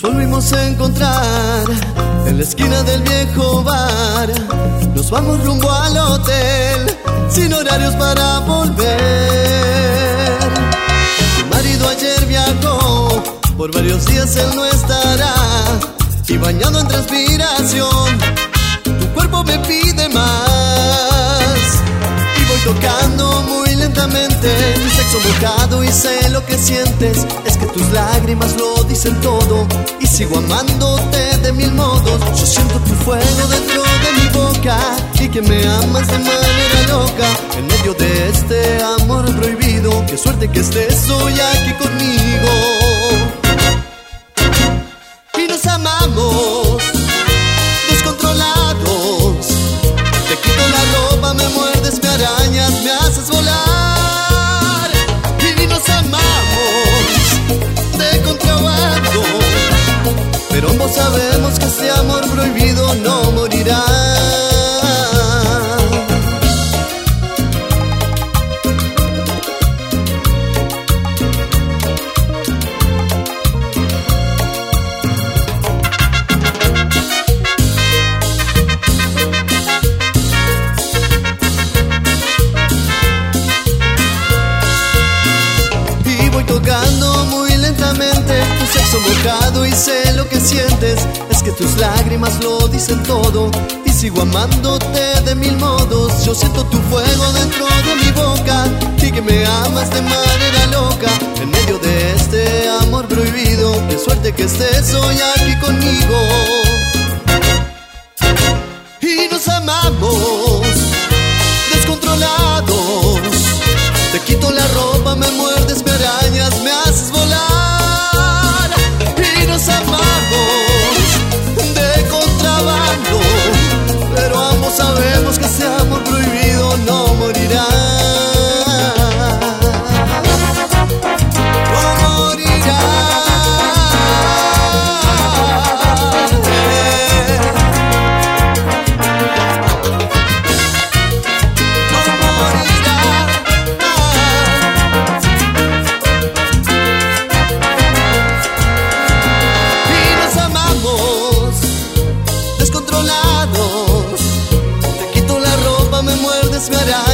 volvimos a encontrar en la esquina del viejo bar. Nos vamos rumbo al hotel, sin horarios para volver. Tu marido ayer viajó, por varios días él no estará. Y bañado en transpiración, tu cuerpo me pide más. Y voy tocando muy lentamente mi sexo mojado y sé lo que sientes. Es que tus lágrimas lo dicen todo y sigo amándote de mil modos. Yo siento tu fuego dentro de mi boca y que me amas de manera loca. En medio de este amor prohibido, qué suerte que estés hoy aquí conmigo. Y nos amamos descontrolados. Te quito la ropa, me muerdes, me arañas, me haces volar. Y nos amamos de contrabando, pero ambos sabemos que este amor prohibido no morirá. Tocando muy lentamente tu sexo mojado y sé lo que sientes. Es que tus lágrimas lo dicen todo y sigo amándote de mil modos. Yo siento tu fuego dentro de mi boca y que me amas de manera loca. En medio de este amor prohibido, qué suerte que estés hoy aquí conmigo. Y nos amamos descontrolados. Te quito la ropa, me muerdes, me arañas, me haces volar. Y nos amamos de contrabando, pero ambos sabemos que ese amor prohibido no morirá. No morirá. Descontrolados, te quito la ropa, me muerdes, me harás